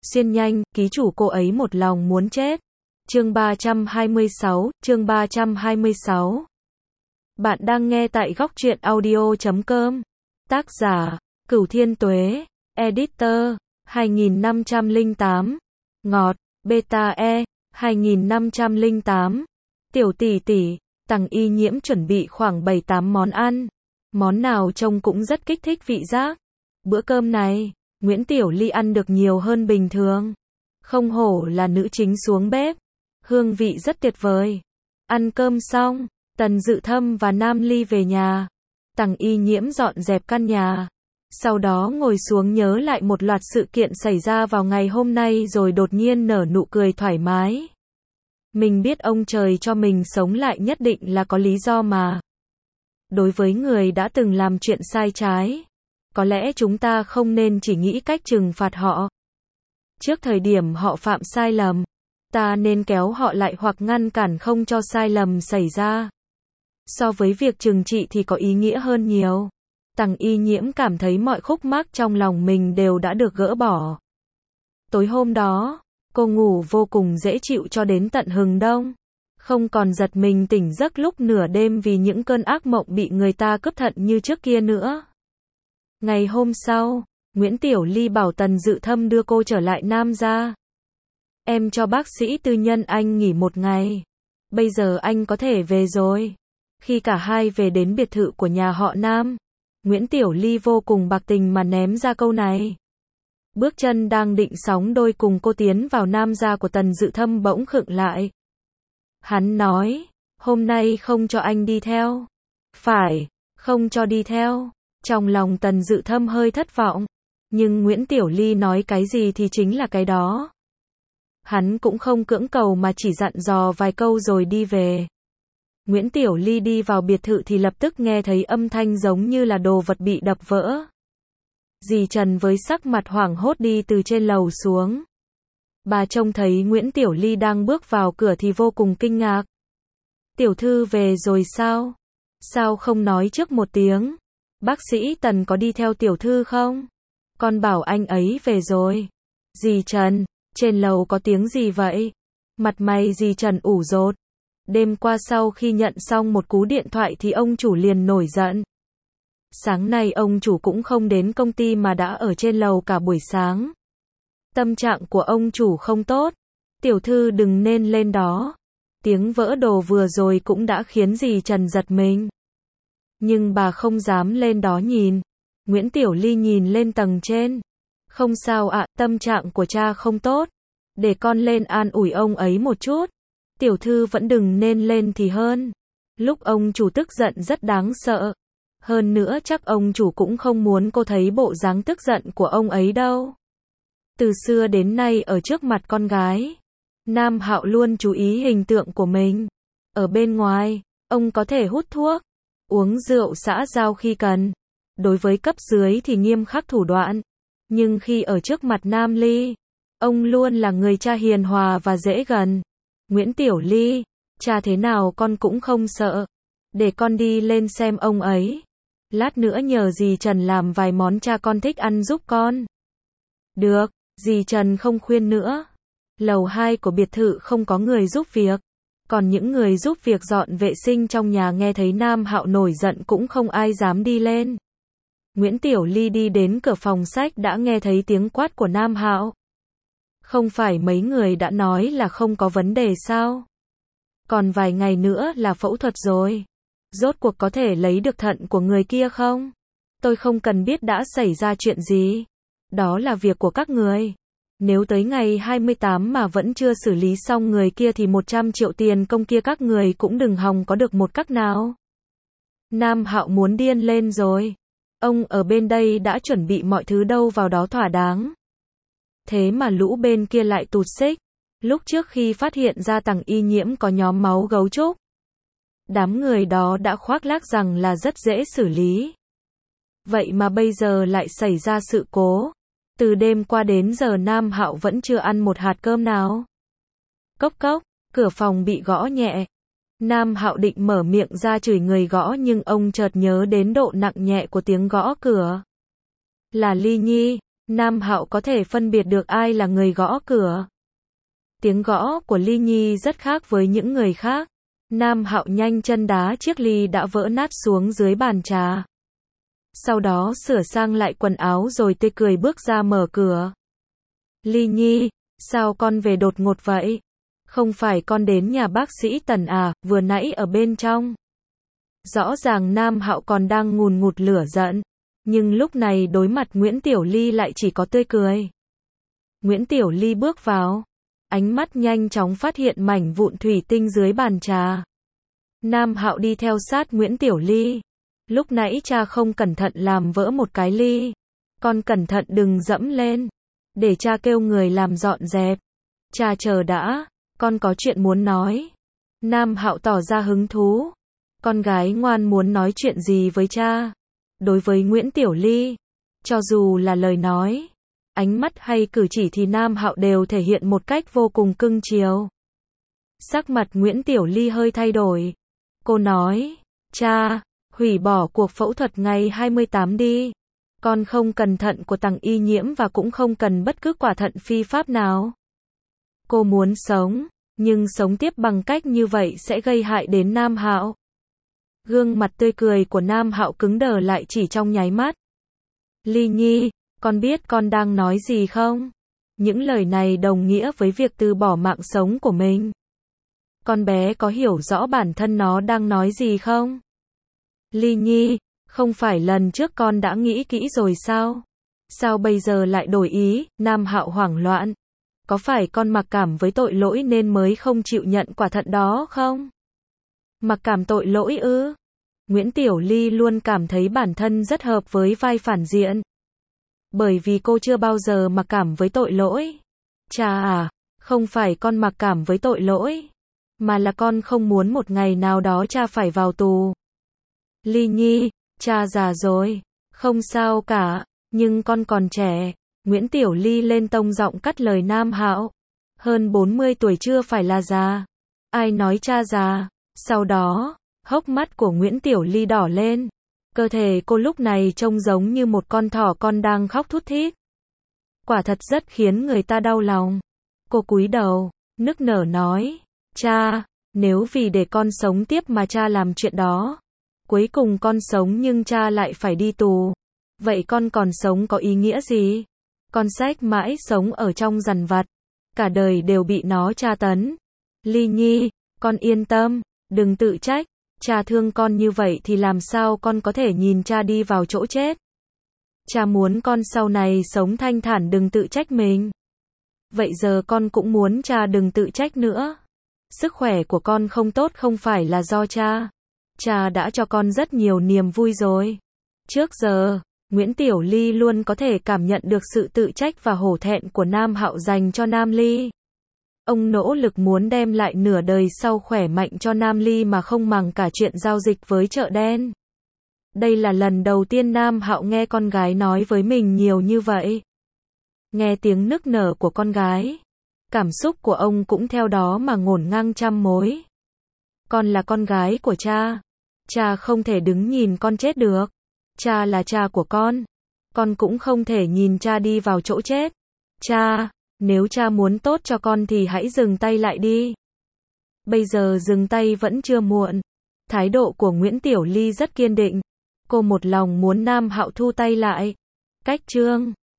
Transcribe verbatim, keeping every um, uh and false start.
Xuyên nhanh, ký chủ cô ấy một lòng muốn chết. Chương ba trăm hai mươi sáu, chương ba trăm hai mươi sáu. Bạn đang nghe tại góc truyện audio chấm com. Tác giả, Cửu Thiên Tuế, Editor, hai nghìn năm trăm lẻ tám. Ngọt, Beta E, hai nghìn năm trăm lẻ tám. Tiểu tỷ tỷ, Tằng Y Nhiễm chuẩn bị khoảng bảy tám món ăn. Món nào trông cũng rất kích thích vị giác. Bữa cơm này, Nguyễn Tiểu Ly ăn được nhiều hơn bình thường. Không hổ là nữ chính xuống bếp. Hương vị rất tuyệt vời. Ăn cơm xong, Tần Dự Thâm và Nam Ly về nhà. Tằng Y Nhiễm dọn dẹp căn nhà. Sau đó ngồi xuống nhớ lại một loạt sự kiện xảy ra vào ngày hôm nay rồi đột nhiên nở nụ cười thoải mái. Mình biết ông trời cho mình sống lại nhất định là có lý do mà. Đối với người đã từng làm chuyện sai trái, có lẽ chúng ta không nên chỉ nghĩ cách trừng phạt họ. Trước thời điểm họ phạm sai lầm, ta nên kéo họ lại hoặc ngăn cản không cho sai lầm xảy ra. So với việc trừng trị thì có ý nghĩa hơn nhiều. Tằng Y Nhiễm cảm thấy mọi khúc mắc trong lòng mình đều đã được gỡ bỏ. Tối hôm đó, cô ngủ vô cùng dễ chịu cho đến tận hừng đông. Không còn giật mình tỉnh giấc lúc nửa đêm vì những cơn ác mộng bị người ta cướp thận như trước kia nữa. Ngày hôm sau, Nguyễn Tiểu Ly bảo Tần Dự Thâm đưa cô trở lại Nam gia. Em cho bác sĩ tư nhân anh nghỉ một ngày. Bây giờ anh có thể về rồi. Khi cả hai về đến biệt thự của nhà họ Nam, Nguyễn Tiểu Ly vô cùng bạc tình mà ném ra câu này. Bước chân đang định sóng đôi cùng cô tiến vào Nam gia của Tần Dự Thâm bỗng khựng lại. Hắn nói, hôm nay không cho anh đi theo. Phải, không cho đi theo. Trong lòng Tần Dự Thâm hơi thất vọng. Nhưng Nguyễn Tiểu Ly nói cái gì thì chính là cái đó. Hắn cũng không cưỡng cầu mà chỉ dặn dò vài câu rồi đi về. Nguyễn Tiểu Ly đi vào biệt thự thì lập tức nghe thấy âm thanh giống như là đồ vật bị đập vỡ. Dì Trần với sắc mặt hoảng hốt đi từ trên lầu xuống. Bà trông thấy Nguyễn Tiểu Ly đang bước vào cửa thì vô cùng kinh ngạc. Tiểu thư về rồi sao? Sao không nói trước một tiếng? Bác sĩ Tần có đi theo tiểu thư không? Con bảo anh ấy về rồi. Dì Trần, trên lầu có tiếng gì vậy? Mặt mày dì Trần ủ rột. Đêm qua sau khi nhận xong một cú điện thoại thì ông chủ liền nổi giận. Sáng nay ông chủ cũng không đến công ty mà đã ở trên lầu cả buổi sáng. Tâm trạng của ông chủ không tốt. Tiểu thư đừng nên lên đó. Tiếng vỡ đồ vừa rồi cũng đã khiến dì Trần giật mình. Nhưng bà không dám lên đó nhìn. Nguyễn Tiểu Ly nhìn lên tầng trên. Không sao ạ, tâm trạng của cha không tốt. Để con lên an ủi ông ấy một chút. Tiểu thư vẫn đừng nên lên thì hơn. Lúc ông chủ tức giận rất đáng sợ. Hơn nữa chắc ông chủ cũng không muốn cô thấy bộ dáng tức giận của ông ấy đâu. Từ xưa đến nay ở trước mặt con gái, Nam Hạo luôn chú ý hình tượng của mình. Ở bên ngoài, ông có thể hút thuốc, uống rượu xã giao khi cần. Đối với cấp dưới thì nghiêm khắc thủ đoạn. Nhưng khi ở trước mặt Nam Ly, ông luôn là người cha hiền hòa và dễ gần. Nguyễn Tiểu Ly, cha thế nào con cũng không sợ. Để con đi lên xem ông ấy. Lát nữa nhờ dì Trần làm vài món cha con thích ăn giúp con. Được, dì Trần không khuyên nữa. Lầu hai của biệt thự không có người giúp việc. Còn những người giúp việc dọn vệ sinh trong nhà nghe thấy Nam Hạo nổi giận cũng không ai dám đi lên. Nguyễn Tiểu Ly đi đến cửa phòng sách đã nghe thấy tiếng quát của Nam Hạo. Không phải mấy người đã nói là không có vấn đề sao? Còn vài ngày nữa là phẫu thuật rồi. Rốt cuộc có thể lấy được thận của người kia không? Tôi không cần biết đã xảy ra chuyện gì. Đó là việc của các người. Nếu tới ngày hai mươi tám mà vẫn chưa xử lý xong người kia thì một trăm triệu tiền công kia các người cũng đừng hòng có được một cách nào. Nam Hạo muốn điên lên rồi. Ông ở bên đây đã chuẩn bị mọi thứ đâu vào đó thỏa đáng. Thế mà lũ bên kia lại tụt xích. Lúc trước khi phát hiện ra Tằng Y Nhiễm có nhóm máu gấu trúc, đám người đó đã khoác lác rằng là rất dễ xử lý. Vậy mà bây giờ lại xảy ra sự cố. Từ đêm qua đến giờ Nam Hạo vẫn chưa ăn một hạt cơm nào. Cốc cốc, cửa phòng bị gõ nhẹ. Nam Hạo định mở miệng ra chửi người gõ nhưng ông chợt nhớ đến độ nặng nhẹ của tiếng gõ cửa. Là Ly Nhi, Nam Hạo có thể phân biệt được ai là người gõ cửa. Tiếng gõ của ly nhi rất khác với những người khác. Nam Hạo nhanh chân đá chiếc ly đã vỡ nát xuống dưới bàn trà. Sau đó sửa sang lại quần áo rồi tươi cười bước ra mở cửa. Ly nhi, sao con về đột ngột vậy? Không phải con đến nhà bác sĩ Tần à, vừa nãy ở bên trong. Rõ ràng Nam Hạo còn đang ngùn ngụt lửa giận. Nhưng lúc này đối mặt Nguyễn Tiểu Ly lại chỉ có tươi cười. Nguyễn Tiểu Ly bước vào. Ánh mắt nhanh chóng phát hiện mảnh vụn thủy tinh dưới bàn trà. Nam Hạo đi theo sát Nguyễn Tiểu Ly. Lúc nãy cha không cẩn thận làm vỡ một cái ly. Con cẩn thận đừng dẫm lên. Để cha kêu người làm dọn dẹp. Cha chờ đã, con có chuyện muốn nói. Nam Hạo tỏ ra hứng thú. Con gái ngoan muốn nói chuyện gì với cha? Đối với Nguyễn Tiểu Ly, cho dù là lời nói, ánh mắt hay cử chỉ thì Nam Hạo đều thể hiện một cách vô cùng cưng chiều. Sắc mặt Nguyễn Tiểu Ly hơi thay đổi. Cô nói, cha, hủy bỏ cuộc phẫu thuật ngày hai mươi tám đi. Con không cần thận của Tằng Y Nhiễm và cũng không cần bất cứ quả thận phi pháp nào. Cô muốn sống, nhưng sống tiếp bằng cách như vậy sẽ gây hại đến Nam Hạo. Gương mặt tươi cười của Nam Hạo cứng đờ lại chỉ trong nháy mắt. Ly nhi, con biết con đang nói gì không? Những lời này đồng nghĩa với việc từ bỏ mạng sống của mình. Con bé có hiểu rõ bản thân nó đang nói gì không? Ly nhi, không phải lần trước con đã nghĩ kỹ rồi sao? Sao bây giờ lại đổi ý? Nam Hạo hoảng loạn. Có phải con mặc cảm với tội lỗi nên mới không chịu nhận quả thận đó không? Mặc cảm tội lỗi ư? Nguyễn Tiểu Ly luôn cảm thấy bản thân rất hợp với vai phản diện. Bởi vì cô chưa bao giờ mặc cảm với tội lỗi. Cha à, không phải con mặc cảm với tội lỗi, mà là con không muốn một ngày nào đó cha phải vào tù. Ly nhi, cha già rồi, không sao cả, nhưng con còn trẻ. Nguyễn Tiểu Ly lên tông giọng cắt lời Nam Hạo. Hơn bốn mươi tuổi chưa phải là già. Ai nói cha già? Sau đó, hốc mắt của Nguyễn Tiểu Ly đỏ lên. Cơ thể cô lúc này trông giống như một con thỏ con đang khóc thút thít. Quả thật rất khiến người ta đau lòng. Cô cúi đầu, nức nở nói, cha, nếu vì để con sống tiếp mà cha làm chuyện đó, cuối cùng con sống nhưng cha lại phải đi tù, vậy con còn sống có ý nghĩa gì? Con sách mãi sống ở trong dằn vặt, cả đời đều bị nó tra tấn. Ly nhi, con yên tâm, đừng tự trách, cha thương con như vậy thì làm sao con có thể nhìn cha đi vào chỗ chết. Cha muốn con sau này sống thanh thản, đừng tự trách mình. Vậy giờ con cũng muốn cha đừng tự trách nữa. Sức khỏe của con không tốt không phải là do cha. Cha đã cho con rất nhiều niềm vui rồi. Trước giờ, Nguyễn Tiểu Ly luôn có thể cảm nhận được sự tự trách và hổ thẹn của Nam Hạo dành cho Nam Ly. Ông nỗ lực muốn đem lại nửa đời sau khỏe mạnh cho Nam Ly mà không màng cả chuyện giao dịch với chợ đen. Đây là lần đầu tiên Nam Hạo nghe con gái nói với mình nhiều như vậy. Nghe tiếng nức nở của con gái, cảm xúc của ông cũng theo đó mà ngổn ngang trăm mối. Con là con gái của cha. Cha không thể đứng nhìn con chết được. Cha là cha của con. Con cũng không thể nhìn cha đi vào chỗ chết. Cha, nếu cha muốn tốt cho con thì hãy dừng tay lại đi. Bây giờ dừng tay vẫn chưa muộn. Thái độ của Nguyễn Tiểu Ly rất kiên định. Cô một lòng muốn Nam Hạo thu tay lại. Cách chương